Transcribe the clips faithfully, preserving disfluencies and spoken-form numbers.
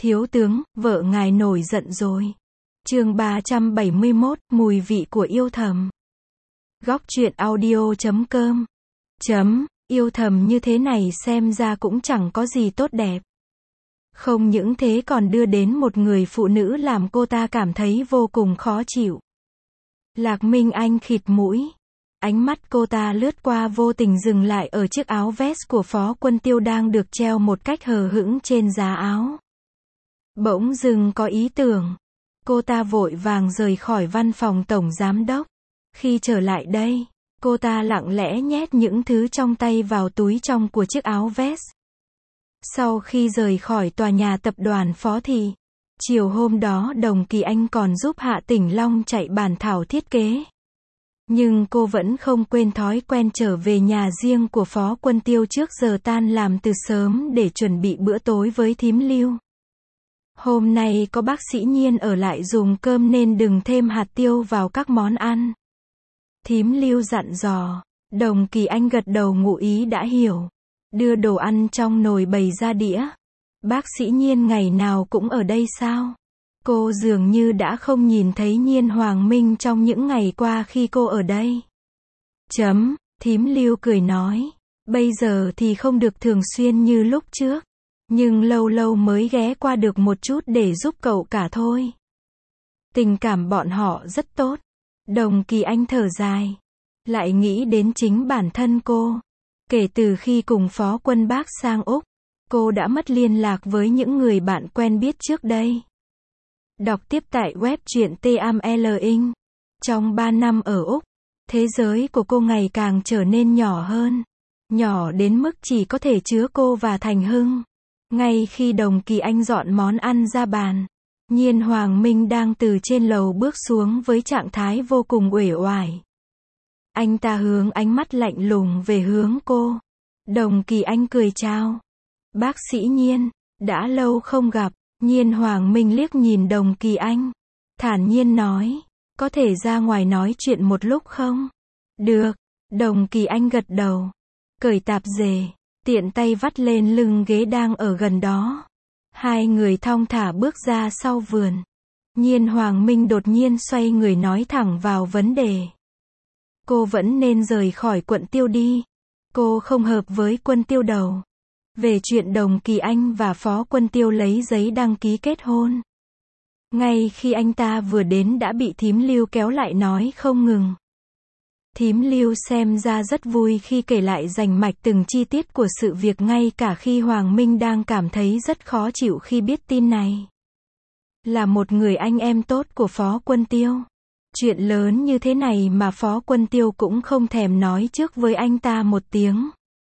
Thiếu tướng, vợ ngài nổi giận rồi. Chương ba trăm bảy mươi mốt, mùi vị của yêu thầm. Góc truyện audio chấm com. Chấm, yêu thầm như thế này xem ra cũng chẳng có gì tốt đẹp. Không những thế còn đưa đến một người phụ nữ làm cô ta cảm thấy vô cùng khó chịu. Lạc Minh Anh khịt mũi. Ánh mắt cô ta lướt qua vô tình dừng lại ở chiếc áo vest của Phó Quân Tiêu đang được treo một cách hờ hững trên giá áo. Bỗng dưng có ý tưởng. Cô ta vội vàng rời khỏi văn phòng tổng giám đốc. Khi trở lại đây, cô ta lặng lẽ nhét những thứ trong tay vào túi trong của chiếc áo vest. Sau khi rời khỏi tòa nhà tập đoàn Phó thì, chiều hôm đó Đồng Kỳ Anh còn giúp Hạ Tỉnh Long chạy bản thảo thiết kế. Nhưng cô vẫn không quên thói quen trở về nhà riêng của Phó Quân Tiêu trước giờ tan làm từ sớm để chuẩn bị bữa tối với thím Lưu. Hôm nay có bác sĩ Nhiên ở lại dùng cơm nên đừng thêm hạt tiêu vào các món ăn. Thím Lưu dặn dò. Đồng Kỳ Anh gật đầu ngụ ý đã hiểu. Đưa đồ ăn trong nồi bày ra đĩa. Bác sĩ Nhiên ngày nào cũng ở đây sao? Cô dường như đã không nhìn thấy Nhiên Hoàng Minh trong những ngày qua khi cô ở đây. Chấm, thím Lưu cười nói. Bây giờ thì không được thường xuyên như lúc trước. Nhưng lâu lâu mới ghé qua được một chút để giúp cậu cả thôi. Tình cảm bọn họ rất tốt. Đồng Kỳ Anh thở dài. Lại nghĩ đến chính bản thân cô. Kể từ khi cùng Phó Quân Bác sang Úc, cô đã mất liên lạc với những người bạn quen biết trước đây. Đọc tiếp tại web truyện T A M L Inc. Trong ba năm ở Úc, thế giới của cô ngày càng trở nên nhỏ hơn. Nhỏ đến mức chỉ có thể chứa cô và Thành Hưng. Ngay khi Đồng Kỳ Anh dọn món ăn ra bàn, Nhiên Hoàng Minh đang từ trên lầu bước xuống với trạng thái vô cùng uể oải. Anh ta hướng ánh mắt lạnh lùng về hướng cô. Đồng Kỳ Anh cười chào. Bác sĩ Nhiên, đã lâu không gặp. Nhiên Hoàng Minh liếc nhìn Đồng Kỳ Anh. Thản nhiên nói, có thể ra ngoài nói chuyện một lúc không? Được. Đồng Kỳ Anh gật đầu. Cởi tạp dề, tiện tay vắt lên lưng ghế đang ở gần đó. Hai người thong thả bước ra sau vườn. Nhiên Hoàng Minh đột nhiên xoay người nói thẳng vào vấn đề. Cô vẫn nên rời khỏi quận Tiêu đi. Cô không hợp với Quân Tiêu đâu. Về chuyện Đồng Kỳ Anh và Phó Quân Tiêu lấy giấy đăng ký kết hôn. Ngay khi anh ta vừa đến đã bị thím Lưu kéo lại nói không ngừng. Thím Lưu xem ra rất vui khi kể lại rành mạch từng chi tiết của sự việc ngay cả khi Hoàng Minh đang cảm thấy rất khó chịu khi biết tin này. Là một người anh em tốt của Phó Quân Tiêu. Chuyện lớn như thế này mà Phó Quân Tiêu cũng không thèm nói trước với anh ta một tiếng.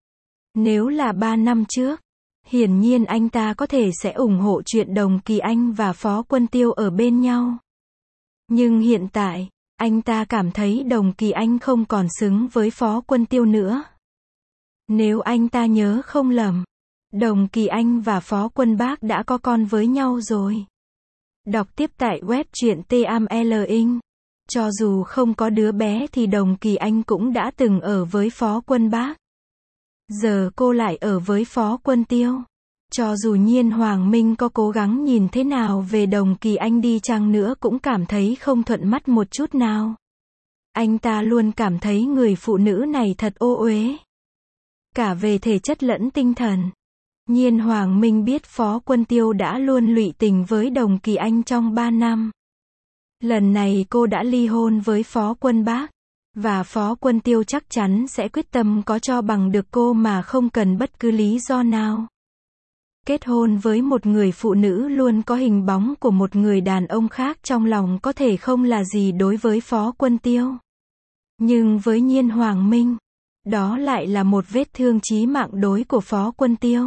Nếu là ba năm trước, hiển nhiên anh ta có thể sẽ ủng hộ chuyện Đồng Kỳ Anh và Phó Quân Tiêu ở bên nhau. Nhưng hiện tại, anh ta cảm thấy Đồng Kỳ Anh không còn xứng với Phó Quân Tiêu nữa. Nếu anh ta nhớ không lầm, Đồng Kỳ Anh và Phó Quân Bác đã có con với nhau rồi. Đọc tiếp tại web truyện T A M L Inc. Cho dù không có đứa bé thì Đồng Kỳ Anh cũng đã từng ở với Phó Quân Bác. Giờ cô lại ở với Phó Quân Tiêu. Cho dù Nhiên Hoàng Minh có cố gắng nhìn thế nào về Đồng Kỳ Anh đi chăng nữa cũng cảm thấy không thuận mắt một chút nào. Anh ta luôn cảm thấy người phụ nữ này thật ô uế. Cả về thể chất lẫn tinh thần. Nhiên Hoàng Minh biết Phó Quân Tiêu đã luôn lụy tình với Đồng Kỳ Anh trong ba năm. Lần này cô đã ly hôn với Phó Quân Bác. Và Phó Quân Tiêu chắc chắn sẽ quyết tâm có cho bằng được cô mà không cần bất cứ lý do nào. Kết hôn với một người phụ nữ luôn có hình bóng của một người đàn ông khác trong lòng có thể không là gì đối với Phó Quân Tiêu. Nhưng với Nhiên Hoàng Minh, đó lại là một vết thương chí mạng đối của Phó Quân Tiêu.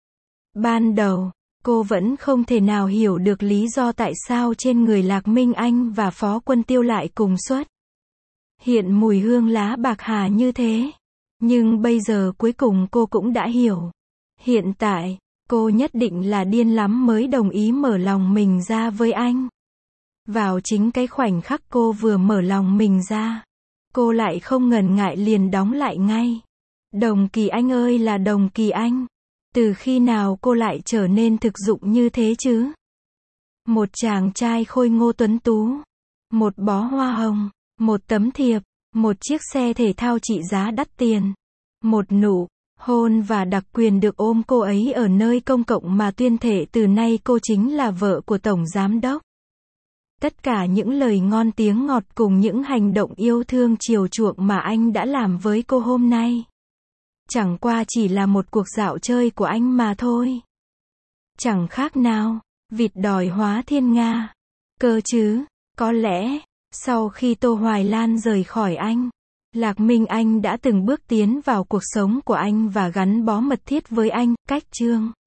Ban đầu, cô vẫn không thể nào hiểu được lý do tại sao trên người Lạc Minh Anh và Phó Quân Tiêu lại cùng xuất hiện mùi hương lá bạc hà như thế. Nhưng bây giờ cuối cùng cô cũng đã hiểu. Hiện tại, cô nhất định là điên lắm mới đồng ý mở lòng mình ra với anh. Vào chính cái khoảnh khắc cô vừa mở lòng mình ra, cô lại không ngần ngại liền đóng lại ngay. Đồng Kỳ Anh ơi là Đồng Kỳ Anh. Từ khi nào cô lại trở nên thực dụng như thế chứ? Một chàng trai khôi ngô tuấn tú, một bó hoa hồng, một tấm thiệp, một chiếc xe thể thao trị giá đắt tiền, một nụ hôn và đặc quyền được ôm cô ấy ở nơi công cộng mà tuyên thệ từ nay cô chính là vợ của tổng giám đốc. Tất cả những lời ngon tiếng ngọt cùng những hành động yêu thương chiều chuộng mà anh đã làm với cô hôm nay, chẳng qua chỉ là một cuộc dạo chơi của anh mà thôi. Chẳng khác nào vịt đòi hóa thiên nga. Cơ chứ, có lẽ, sau khi Tô Hoài Lan rời khỏi anh, Lạc Minh Anh đã từng bước tiến vào cuộc sống của anh và gắn bó mật thiết với anh, cách chương.